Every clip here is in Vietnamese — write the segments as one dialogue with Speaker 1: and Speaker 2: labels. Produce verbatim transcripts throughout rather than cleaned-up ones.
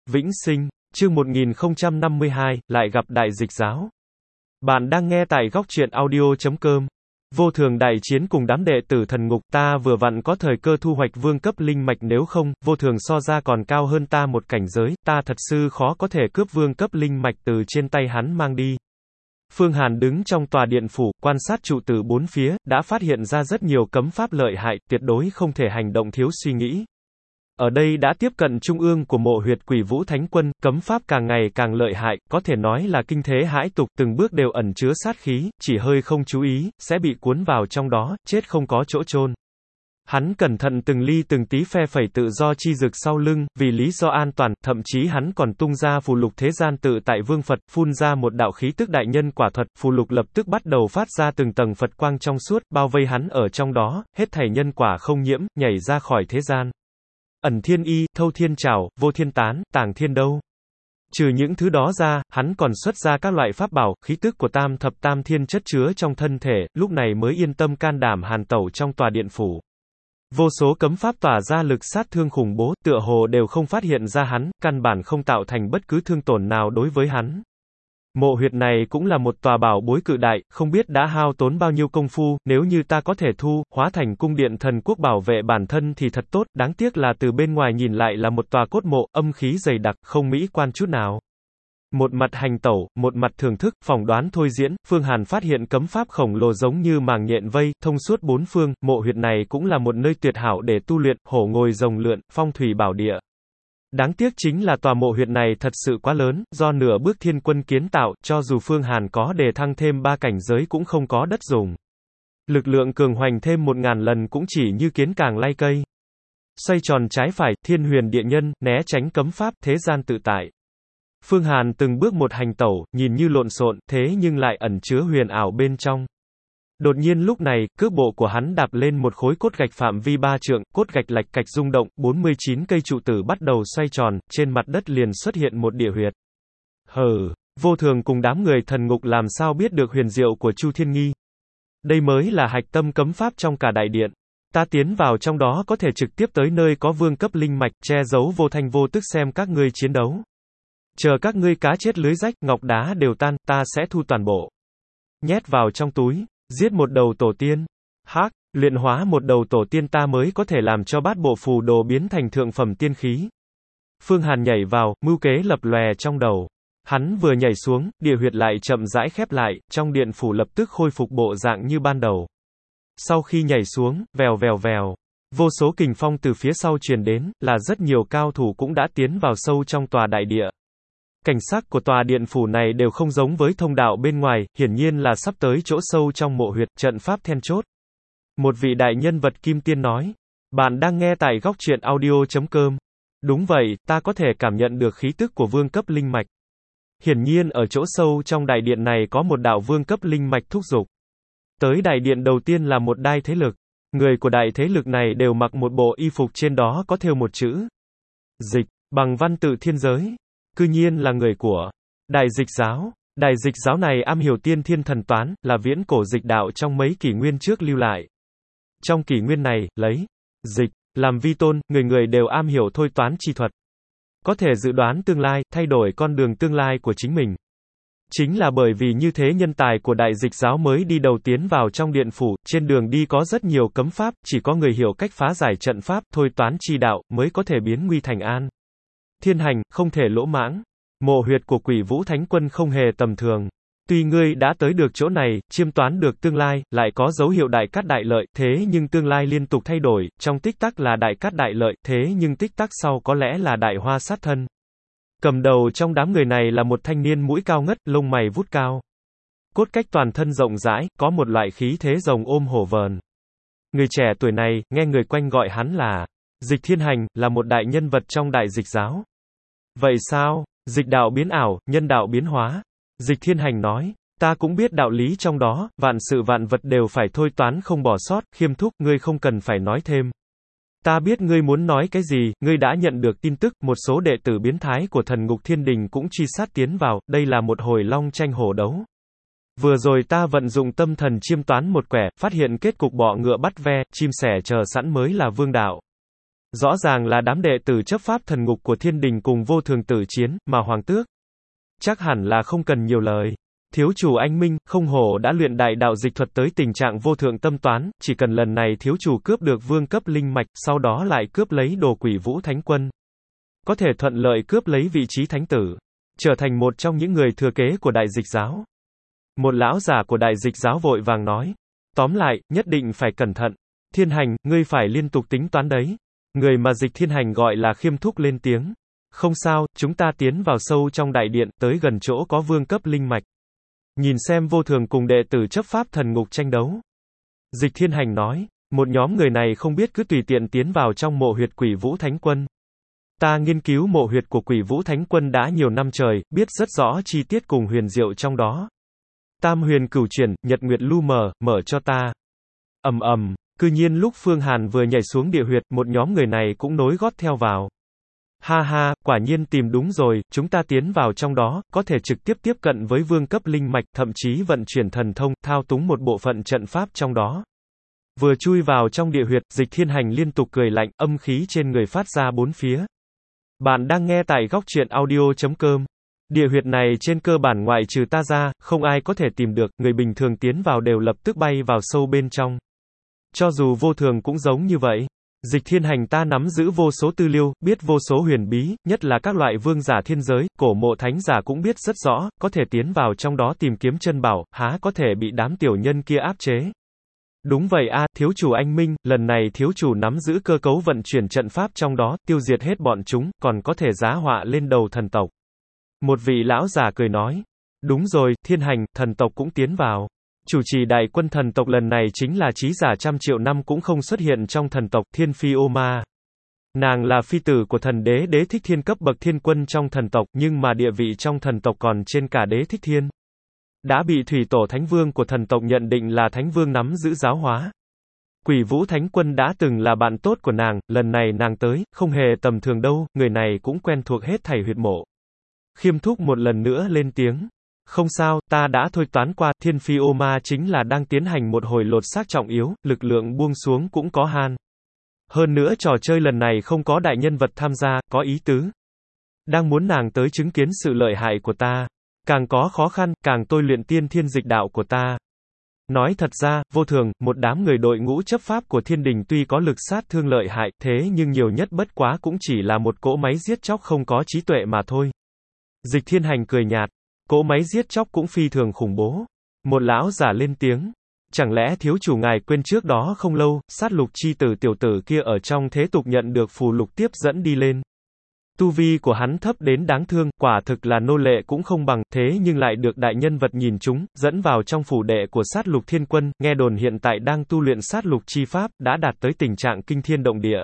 Speaker 1: Vĩnh sinh, chương một nghìn không trăm năm mươi hai, lại gặp Đại Dịch Giáo. Bạn đang nghe tại góc truyện audio chấm com. Vô thường đại chiến cùng đám đệ tử thần ngục, ta vừa vặn có thời cơ thu hoạch vương cấp linh mạch, nếu không, vô thường so ra còn cao hơn ta một cảnh giới, ta thật sự khó có thể cướp vương cấp linh mạch từ trên tay hắn mang đi. Phương Hàn đứng trong tòa điện phủ, quan sát trụ tử bốn phía, đã phát hiện ra rất nhiều cấm pháp lợi hại, tuyệt đối không thể hành động thiếu suy nghĩ. Ở đây đã tiếp cận trung ương của mộ huyệt Quỷ Vũ Thánh Quân, cấm pháp càng ngày càng lợi hại, có thể nói là kinh thế hãi tục, từng bước đều ẩn chứa sát khí, chỉ hơi không chú ý, sẽ bị cuốn vào trong đó, chết không có chỗ chôn. Hắn cẩn thận từng ly từng tí phe phẩy tự do chi dực sau lưng, vì lý do an toàn, thậm chí hắn còn tung ra phù lục thế gian tự tại vương Phật, phun ra một đạo khí tức đại nhân quả thuật, phù lục lập tức bắt đầu phát ra từng tầng Phật quang trong suốt, bao vây hắn ở trong đó, hết thảy nhân quả không nhiễm, nhảy ra khỏi thế gian. Ẩn thiên y, thâu thiên trảo, vô thiên tán, tàng thiên đâu. Trừ những thứ đó ra, hắn còn xuất ra các loại pháp bảo, khí tức của tam thập tam thiên chất chứa trong thân thể, lúc này mới yên tâm can đảm hàn tẩu trong tòa điện phủ. Vô số cấm pháp tỏa ra lực sát thương khủng bố, tựa hồ đều không phát hiện ra hắn, căn bản không tạo thành bất cứ thương tổn nào đối với hắn. Mộ huyệt này cũng là một tòa bảo bối cự đại, không biết đã hao tốn bao nhiêu công phu, nếu như ta có thể thu, hóa thành cung điện thần quốc bảo vệ bản thân thì thật tốt, đáng tiếc là từ bên ngoài nhìn lại là một tòa cốt mộ, âm khí dày đặc, không mỹ quan chút nào. Một mặt hành tẩu, một mặt thưởng thức, phỏng đoán thôi diễn, Phương Hàn phát hiện cấm pháp khổng lồ giống như màng nhện vây, thông suốt bốn phương, mộ huyệt này cũng là một nơi tuyệt hảo để tu luyện, hổ ngồi rồng lượn, phong thủy bảo địa. Đáng tiếc chính là tòa mộ huyệt này thật sự quá lớn, do nửa bước thiên quân kiến tạo, cho dù Phương Hàn có đề thăng thêm ba cảnh giới cũng không có đất dùng. Lực lượng cường hoành thêm một ngàn lần cũng chỉ như kiến càng lay cây. Xoay tròn trái phải, thiên huyền địa nhân, né tránh cấm pháp, thế gian tự tại. Phương Hàn từng bước một hành tẩu, nhìn như lộn xộn, thế nhưng lại ẩn chứa huyền ảo bên trong. Đột nhiên lúc này, cước bộ của hắn đạp lên một khối cốt gạch phạm vi ba trượng, cốt gạch lạch cạch rung động, bốn mươi chín cây trụ tử bắt đầu xoay tròn, trên mặt đất liền xuất hiện một địa huyệt. Hừ, vô thường cùng đám người thần ngục làm sao biết được huyền diệu của Chu Thiên Nghi. Đây mới là hạch tâm cấm pháp trong cả đại điện. Ta tiến vào trong đó có thể trực tiếp tới nơi có vương cấp linh mạch, che giấu vô thanh vô tức xem các ngươi chiến đấu. Chờ các ngươi cá chết lưới rách, ngọc đá đều tan, ta sẽ thu toàn bộ. Nhét vào trong túi. Giết một đầu tổ tiên. Hắc, luyện hóa một đầu tổ tiên ta mới có thể làm cho bát bộ phù đồ biến thành thượng phẩm tiên khí. Phương Hàn nhảy vào, mưu kế lập lòe trong đầu. Hắn vừa nhảy xuống, địa huyệt lại chậm rãi khép lại, trong điện phủ lập tức khôi phục bộ dạng như ban đầu. Sau khi nhảy xuống, vèo vèo vèo, vô số kình phong từ phía sau truyền đến, là rất nhiều cao thủ cũng đã tiến vào sâu trong tòa đại địa. Cảnh sắc của tòa điện phủ này đều không giống với thông đạo bên ngoài, hiển nhiên là sắp tới chỗ sâu trong mộ huyệt, trận pháp then chốt. Một vị đại nhân vật kim tiên nói, bạn đang nghe tại góc truyện audio chấm com. Đúng vậy, ta có thể cảm nhận được khí tức của vương cấp linh mạch. Hiển nhiên ở chỗ sâu trong đại điện này có một đạo vương cấp linh mạch thúc giục. Tới đại điện đầu tiên là một đai thế lực. Người của đại thế lực này đều mặc một bộ y phục trên đó có thêu một chữ Dịch, bằng văn tự thiên giới. Cư nhiên là người của Đại Dịch Giáo. Đại Dịch Giáo này am hiểu tiên thiên thần toán, là viễn cổ dịch đạo trong mấy kỷ nguyên trước lưu lại. Trong kỷ nguyên này, lấy dịch làm vi tôn, người người đều am hiểu thôi toán chi thuật. Có thể dự đoán tương lai, thay đổi con đường tương lai của chính mình. Chính là bởi vì như thế nhân tài của Đại Dịch Giáo mới đi đầu tiến vào trong điện phủ, trên đường đi có rất nhiều cấm pháp, chỉ có người hiểu cách phá giải trận pháp, thôi toán chi đạo, mới có thể biến nguy thành an. Thiên hành, không thể lỗ mãng. Mộ huyệt của Quỷ Vũ Thánh Quân không hề tầm thường. Tuy ngươi đã tới được chỗ này, chiêm toán được tương lai, lại có dấu hiệu đại cát đại lợi, thế nhưng tương lai liên tục thay đổi, trong tích tắc là đại cát đại lợi, thế nhưng tích tắc sau có lẽ là đại hoa sát thân. Cầm đầu trong đám người này là một thanh niên mũi cao ngất, lông mày vút cao. Cốt cách toàn thân rộng rãi, có một loại khí thế rồng ôm hổ vờn. Người trẻ tuổi này, nghe người quanh gọi hắn là Dịch Thiên Hành, là một đại nhân vật trong Đại Dịch Giáo. Vậy sao? Dịch đạo biến ảo, nhân đạo biến hóa. Dịch Thiên Hành nói, ta cũng biết đạo lý trong đó, vạn sự vạn vật đều phải thôi toán không bỏ sót, Khiêm thúc, ngươi không cần phải nói thêm. Ta biết ngươi muốn nói cái gì, ngươi đã nhận được tin tức, một số đệ tử biến thái của thần ngục thiên đình cũng truy sát tiến vào, đây là một hồi long tranh hổ đấu. Vừa rồi ta vận dụng tâm thần chiêm toán một quẻ, phát hiện kết cục bọ ngựa bắt ve, chim sẻ chờ sẵn mới là vương đạo. Rõ ràng là đám đệ tử chấp pháp thần ngục của thiên đình cùng vô thường tử chiến, mà hoàng tước. Chắc hẳn là không cần nhiều lời. Thiếu chủ anh minh, không hổ đã luyện đại đạo dịch thuật tới tình trạng vô thượng tâm toán, chỉ cần lần này thiếu chủ cướp được vương cấp linh mạch, sau đó lại cướp lấy đồ quỷ vũ thánh quân. Có thể thuận lợi cướp lấy vị trí thánh tử, trở thành một trong những người thừa kế của đại dịch giáo. Một lão giả của đại dịch giáo vội vàng nói. Tóm lại, nhất định phải cẩn thận. Thiên hành, ngươi phải liên tục tính toán đấy. Người mà dịch thiên hành gọi là khiêm thúc lên tiếng. Không sao, chúng ta tiến vào sâu trong đại điện, tới gần chỗ có vương cấp linh mạch. Nhìn xem vô thường cùng đệ tử chấp pháp thần ngục tranh đấu. Dịch thiên hành nói, một nhóm người này không biết cứ tùy tiện tiến vào trong mộ huyệt quỷ vũ thánh quân. Ta nghiên cứu mộ huyệt của quỷ vũ thánh quân đã nhiều năm trời, biết rất rõ chi tiết cùng huyền diệu trong đó. Tam huyền cửu chuyển, nhật nguyệt lu mờ, mở cho ta. Ầm ầm, cư nhiên lúc Phương Hàn vừa nhảy xuống địa huyệt, một nhóm người này cũng nối gót theo vào. Ha ha, quả nhiên tìm đúng rồi, chúng ta tiến vào trong đó, có thể trực tiếp tiếp cận với vương cấp linh mạch, thậm chí vận chuyển thần thông, thao túng một bộ phận trận pháp trong đó. Vừa chui vào trong địa huyệt, dịch thiên hành liên tục cười lạnh, âm khí trên người phát ra bốn phía. Bạn đang nghe tại góc truyện audio chấm com. Địa huyệt này trên cơ bản ngoại trừ ta ra, không ai có thể tìm được, người bình thường tiến vào đều lập tức bay vào sâu bên trong. Cho dù vô thường cũng giống như vậy. Dịch thiên hành ta nắm giữ vô số tư liệu, biết vô số huyền bí, nhất là các loại vương giả thiên giới, cổ mộ thánh giả cũng biết rất rõ, có thể tiến vào trong đó tìm kiếm chân bảo, há có thể bị đám tiểu nhân kia áp chế. Đúng vậy a, thiếu chủ anh minh, lần này thiếu chủ nắm giữ cơ cấu vận chuyển trận pháp trong đó, tiêu diệt hết bọn chúng, còn có thể giá họa lên đầu thần tộc. Một vị lão giả cười nói, đúng rồi, thiên hành, thần tộc cũng tiến vào. Chủ trì đại quân thần tộc lần này chính là trí giả trăm triệu năm cũng không xuất hiện trong thần tộc, Thiên Phi Ô Ma. Nàng là phi tử của thần đế Đế Thích Thiên cấp bậc thiên quân trong thần tộc, nhưng mà địa vị trong thần tộc còn trên cả Đế Thích Thiên. Đã bị thủy tổ thánh vương của thần tộc nhận định là thánh vương nắm giữ giáo hóa. Quỷ vũ thánh quân đã từng là bạn tốt của nàng, lần này nàng tới, không hề tầm thường đâu, người này cũng quen thuộc hết thảy huyệt mộ. Khiêm thúc một lần nữa lên tiếng. Không sao, ta đã thôi toán qua, Thiên Phi Ô Ma chính là đang tiến hành một hồi lột xác trọng yếu, lực lượng buông xuống cũng có han. Hơn nữa trò chơi lần này không có đại nhân vật tham gia, có ý tứ. Đang muốn nàng tới chứng kiến sự lợi hại của ta. Càng có khó khăn, càng tôi luyện tiên thiên dịch đạo của ta. Nói thật ra, vô thường, một đám người đội ngũ chấp pháp của thiên đình tuy có lực sát thương lợi hại, thế nhưng nhiều nhất bất quá cũng chỉ là một cỗ máy giết chóc không có trí tuệ mà thôi. Dịch thiên hành cười nhạt. Cỗ máy giết chóc cũng phi thường khủng bố. Một lão giả lên tiếng. Chẳng lẽ thiếu chủ ngài quên trước đó không lâu, sát lục chi tử tiểu tử kia ở trong thế tục nhận được phù lục tiếp dẫn đi lên. Tu vi của hắn thấp đến đáng thương, quả thực là nô lệ cũng không bằng, thế nhưng lại được đại nhân vật nhìn chúng, dẫn vào trong phủ đệ của sát lục thiên quân, nghe đồn hiện tại đang tu luyện sát lục chi pháp, đã đạt tới tình trạng kinh thiên động địa.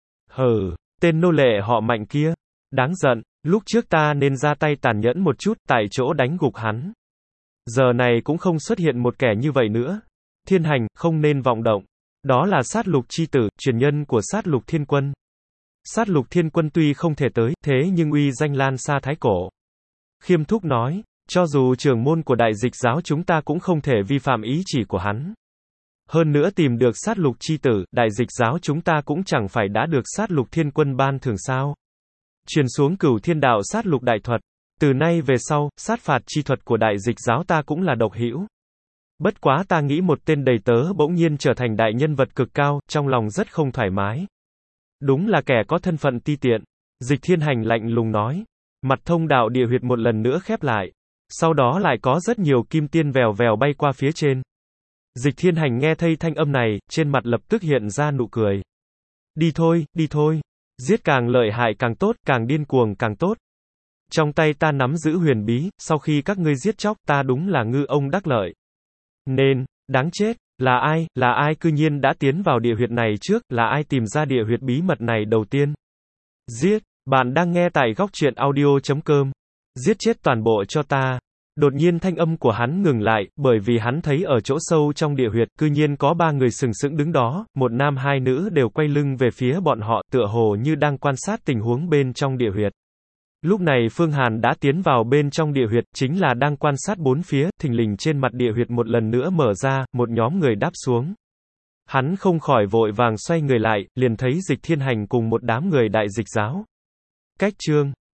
Speaker 1: Hừ, tên nô lệ họ Mạnh kia, đáng giận, lúc trước ta nên ra tay tàn nhẫn một chút, tại chỗ đánh gục hắn. Giờ này cũng không xuất hiện một kẻ như vậy nữa. Thiên hành, không nên vọng động. Đó là sát lục chi tử, truyền nhân của sát lục thiên quân. Sát lục thiên quân tuy không thể tới, thế nhưng uy danh lan xa thái cổ. Khiêm thúc nói, cho dù trưởng môn của đại dịch giáo chúng ta cũng không thể vi phạm ý chỉ của hắn. Hơn nữa tìm được sát lục chi tử, đại dịch giáo chúng ta cũng chẳng phải đã được sát lục thiên quân ban thưởng sao. Truyền xuống cửu thiên đạo sát lục đại thuật. Từ nay về sau, sát phạt chi thuật của đại dịch giáo ta cũng là độc hữu. Bất quá ta nghĩ một tên đầy tớ bỗng nhiên trở thành đại nhân vật cực cao, trong lòng rất không thoải mái. Đúng là kẻ có thân phận ti tiện. Dịch thiên hành lạnh lùng nói. Mặt thông đạo địa huyệt một lần nữa khép lại. Sau đó lại có rất nhiều kim tiên vèo vèo bay qua phía trên. Dịch thiên hành nghe thấy thanh âm này, trên mặt lập tức hiện ra nụ cười. Đi thôi, đi thôi. Giết càng lợi hại càng tốt, càng điên cuồng càng tốt. Trong tay ta nắm giữ huyền bí, sau khi các ngươi giết chóc, ta đúng là ngư ông đắc lợi. Nên, đáng chết, là ai, là ai cư nhiên đã tiến vào địa huyệt này trước, là ai tìm ra địa huyệt bí mật này đầu tiên. Giết, bạn đang nghe tại góc truyện audio chấm com. Giết chết toàn bộ cho ta. Đột nhiên thanh âm của hắn ngừng lại, bởi vì hắn thấy ở chỗ sâu trong địa huyệt, cư nhiên có ba người sừng sững đứng đó, một nam hai nữ đều quay lưng về phía bọn họ, tựa hồ như đang quan sát tình huống bên trong địa huyệt. Lúc này Phương Hàn đã tiến vào bên trong địa huyệt, chính là đang quan sát bốn phía, thình lình trên mặt địa huyệt một lần nữa mở ra, một nhóm người đáp xuống. Hắn không khỏi vội vàng xoay người lại, liền thấy Dịch Thiên Hành cùng một đám người Đại Dịch giáo. Cách chương